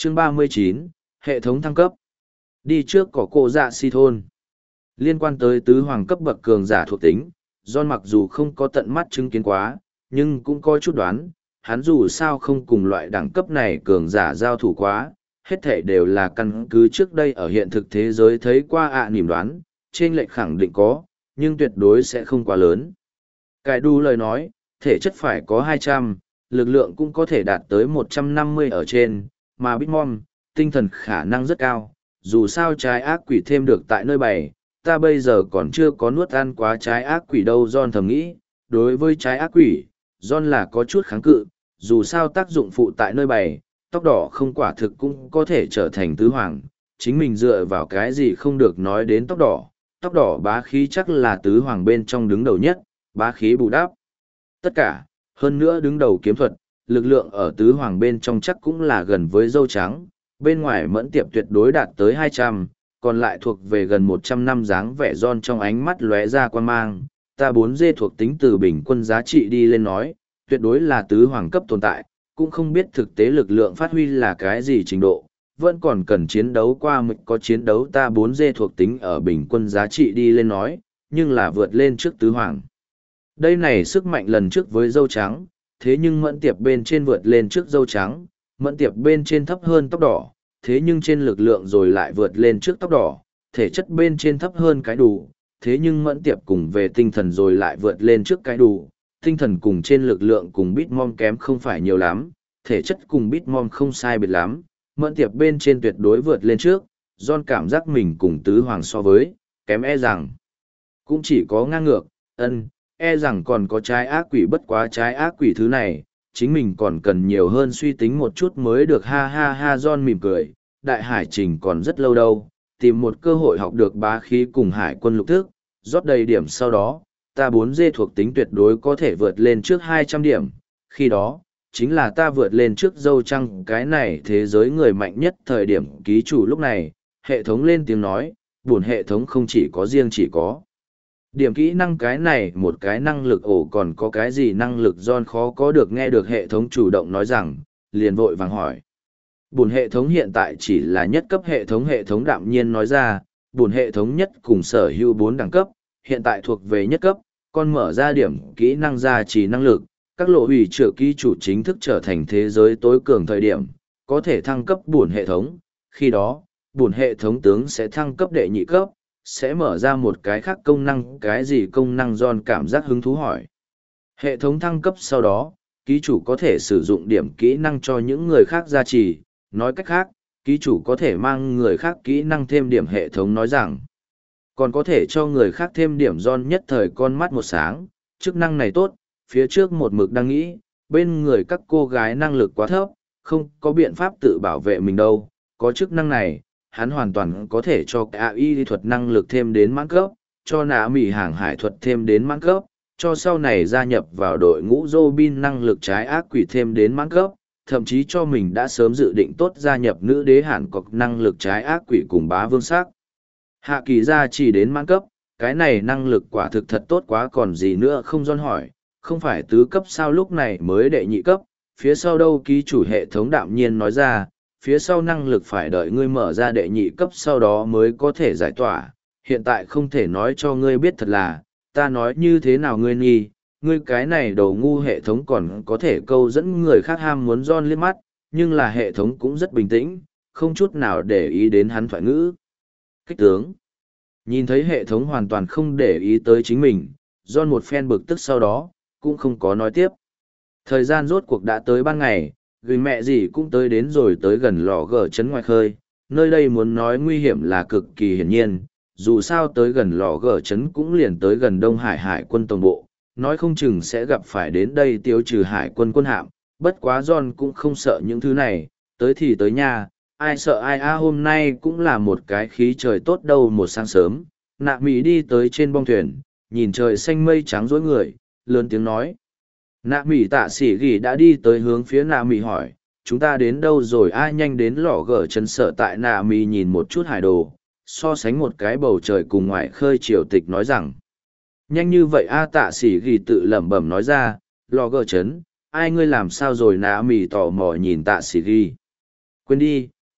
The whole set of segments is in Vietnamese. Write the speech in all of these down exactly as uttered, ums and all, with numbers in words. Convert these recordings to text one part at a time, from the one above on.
Chương ba mươi chín, hệ thống thăng cấp. Đi trước có cô dạ si thôn. Liên quan tới tứ hoàng cấp bậc cường giả thuộc tính, John mặc dù không có tận mắt chứng kiến quá, nhưng cũng có chút đoán, hắn dù sao không cùng loại đẳng cấp này cường giả giao thủ quá, hết thể đều là căn cứ trước đây ở hiện thực thế giới thấy qua ạ niềm đoán, trên lệch khẳng định có, nhưng tuyệt đối sẽ không quá lớn. Cải đu lời nói, thể chất phải có hai trăm, lực lượng cũng có thể đạt tới một trăm năm mươi ở trên, mà Bitmom, tinh thần khả năng rất cao, dù sao trái ác quỷ thêm được tại nơi bày, ta bây giờ còn chưa có nuốt ăn quá trái ác quỷ đâu. John thầm nghĩ, đối với trái ác quỷ, John là có chút kháng cự, dù sao tác dụng phụ tại nơi bày, tóc đỏ không quả thực cũng có thể trở thành tứ hoàng, chính mình dựa vào cái gì không được nói đến tóc đỏ, tóc đỏ bá khí chắc là tứ hoàng bên trong đứng đầu nhất, bá khí bù đắp tất cả, hơn nữa đứng đầu kiếm thuật, lực lượng ở tứ hoàng bên trong chắc cũng là gần với dâu trắng, bên ngoài mẫn tiệp tuyệt đối đạt tới hai trăm, còn lại thuộc về gần một trăm năm dáng vẻ Giòn trong ánh mắt lóe ra quan mang, ta bốn dê thuộc tính từ bình quân giá trị đi lên nói, tuyệt đối là tứ hoàng cấp tồn tại, cũng không biết thực tế lực lượng phát huy là cái gì trình độ, vẫn còn cần chiến đấu qua mực có chiến đấu ta bốn dê thuộc tính ở bình quân giá trị đi lên nói, nhưng là vượt lên trước tứ hoàng. Đây này sức mạnh lần trước với dâu trắng, thế nhưng mẫn tiệp bên trên vượt lên trước dâu trắng, mẫn tiệp bên trên thấp hơn tóc đỏ, thế nhưng trên lực lượng rồi lại vượt lên trước tóc đỏ, thể chất bên trên thấp hơn cái đủ, thế nhưng mẫn tiệp cùng về tinh thần rồi lại vượt lên trước cái đủ, tinh thần cùng trên lực lượng cùng Bitmom kém không phải nhiều lắm, thể chất cùng Bitmom không sai biệt lắm, mẫn tiệp bên trên tuyệt đối vượt lên trước, John cảm giác mình cùng tứ hoàng so với, kém e rằng, cũng chỉ có ngang ngược, ân, e rằng còn có trái ác quỷ bất quá trái ác quỷ thứ này, chính mình còn cần nhiều hơn suy tính một chút mới được ha ha ha. John mỉm cười, đại hải trình còn rất lâu đâu, tìm một cơ hội học được bá khí cùng hải quân lục thức, rót đầy điểm sau đó, ta bốn dê thuộc tính tuyệt đối có thể vượt lên trước hai trăm điểm, khi đó, chính là ta vượt lên trước dâu trăng cái này thế giới người mạnh nhất thời điểm ký chủ lúc này, hệ thống lên tiếng nói, buồn hệ thống không chỉ có riêng chỉ có. Điểm kỹ năng cái này một cái năng lực ổ còn có cái gì năng lực John khó có được nghe được hệ thống chủ động nói rằng, liền vội vàng hỏi. Bùn hệ thống hiện tại chỉ là nhất cấp hệ thống hệ thống đạm nhiên nói ra, bùn hệ thống nhất cùng sở hữu bốn đẳng cấp, hiện tại thuộc về nhất cấp, còn mở ra điểm kỹ năng gia trì năng lực, các lộ hủy trợ ký chủ chính thức trở thành thế giới tối cường thời điểm, có thể thăng cấp bùn hệ thống, khi đó, bùn hệ thống tướng sẽ thăng cấp đệ nhị cấp, sẽ mở ra một cái khác công năng, cái gì công năng John cảm giác hứng thú hỏi. Hệ thống thăng cấp sau đó, ký chủ có thể sử dụng điểm kỹ năng cho những người khác gia trì, nói cách khác, ký chủ có thể mang người khác kỹ năng thêm điểm hệ thống nói rằng, còn có thể cho người khác thêm điểm John nhất thời con mắt một sáng, chức năng này tốt, phía trước một mực đang nghĩ, bên người các cô gái năng lực quá thấp, không có biện pháp tự bảo vệ mình đâu, có chức năng này, hắn hoàn toàn có thể cho a i thuật năng lực thêm đến mãn cấp, cho nạ mỉ hàng hải thuật thêm đến mãn cấp, cho sau này gia nhập vào đội ngũ Robin năng lực trái ác quỷ thêm đến mãn cấp, thậm chí cho mình đã sớm dự định tốt gia nhập nữ đế Hàn Cọc năng lực trái ác quỷ cùng bá vương sắc. Hạ kỳ gia chỉ đến mãn cấp, cái này năng lực quả thực thật tốt quá còn gì nữa không. John hỏi, không phải tứ cấp sao lúc này mới đệ nhị cấp, phía sau đâu ký chủ hệ thống đạm nhiên nói ra, phía sau năng lực phải đợi ngươi mở ra đệ nhị cấp sau đó mới có thể giải tỏa, hiện tại không thể nói cho ngươi biết thật là, ta nói như thế nào ngươi nghi, ngươi cái này đầu ngu hệ thống còn có thể câu dẫn người khác ham muốn John liếc mắt, nhưng là hệ thống cũng rất bình tĩnh, không chút nào để ý đến hắn thoại ngữ. Kích tướng. Nhìn thấy hệ thống hoàn toàn không để ý tới chính mình, John một phen bực tức sau đó, cũng không có nói tiếp. Thời gian rốt cuộc đã tới ban ngày, người mẹ gì cũng tới đến rồi tới gần lò gờ trấn ngoài khơi, nơi đây muốn nói nguy hiểm là cực kỳ hiển nhiên, dù sao tới gần lò gờ trấn cũng liền tới gần Đông Hải Hải quân tổng bộ, nói không chừng sẽ gặp phải đến đây tiêu trừ hải quân quân hạm, bất quá John cũng không sợ những thứ này, tới thì tới nha, ai sợ ai a. Hôm nay cũng là một cái khí trời tốt đâu. Một sáng sớm, nạ mỹ đi tới trên bong thuyền, nhìn trời xanh mây trắng rối người, lớn tiếng nói. Nạ mỹ tạ sĩ ghi đã đi tới hướng phía nạ mỹ hỏi, chúng ta đến đâu rồi ai nhanh đến lò gờ chân sợ tại nạ mỹ nhìn một chút hải đồ, so sánh một cái bầu trời cùng ngoại khơi triều tịch nói rằng. Nhanh như vậy a. Tạ sĩ ghi tự lẩm bẩm nói ra, lò gờ chấn, ai ngươi làm sao rồi nạ mỹ tò mò nhìn tạ sĩ ghi. Quên đi,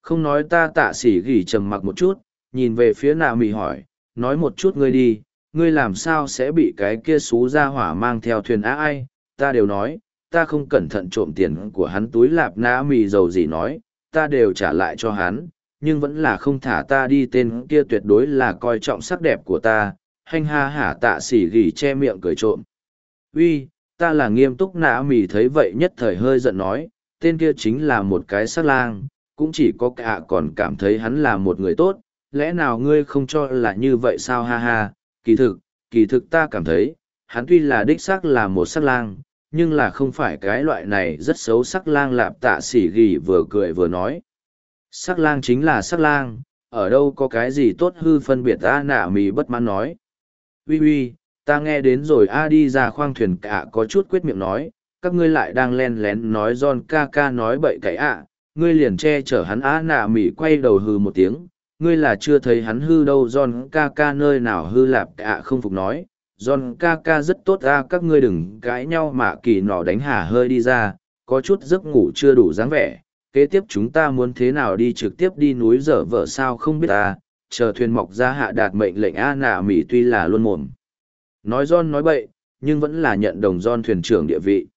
Không nói ta tạ sĩ gỉ trầm mặc một chút, nhìn về phía nạ mì hỏi, nói một chút ngươi đi, ngươi làm sao sẽ bị cái kia xú ra hỏa mang theo thuyền á ai, ta đều nói, ta không cẩn thận trộm tiền của hắn túi lạp nạ mì dầu gì nói, ta đều trả lại cho hắn, nhưng vẫn là không thả ta đi, tên kia tuyệt đối là coi trọng sắc đẹp của ta, hanh ha hả tạ sĩ gỉ che miệng cười trộm. Uy, ta là nghiêm túc, nạ mì thấy vậy nhất thời hơi giận nói, tên kia chính là một cái sắc lang, cũng chỉ có cả còn cảm thấy hắn là một người tốt, lẽ nào ngươi không cho là như vậy sao, ha ha, kỳ thực, kỳ thực ta cảm thấy, hắn tuy là đích xác là một sắc lang, nhưng là không phải cái loại này rất xấu sắc lang, lạp tạ sĩ gỉ vừa cười vừa nói. Sắc lang chính là sắc lang, ở đâu có cái gì tốt hư phân biệt, ta nạ mì bất mãn nói. Ui ui, ta nghe đến rồi, a đi ra khoang thuyền cả có chút quyết miệng nói, các ngươi lại đang len lén nói John ca ca nói bậy cậy ạ, ngươi liền che chở hắn, á nạ mỉ quay đầu hư một tiếng, ngươi là chưa thấy hắn hư đâu, John ca ca nơi nào hư, lạp ạ không phục nói, John ca ca rất tốt a, các ngươi đừng cãi nhau mà kỳ nọ đánh hà hơi đi ra, có chút giấc ngủ chưa đủ dáng vẻ, kế tiếp chúng ta muốn thế nào đi, trực tiếp đi núi dở vợ sao không biết ta, chờ thuyền mọc ra hạ đạt mệnh lệnh, a nạ mỉ tuy là luôn mồm nói John nói bậy, nhưng vẫn là nhận đồng John thuyền trưởng địa vị.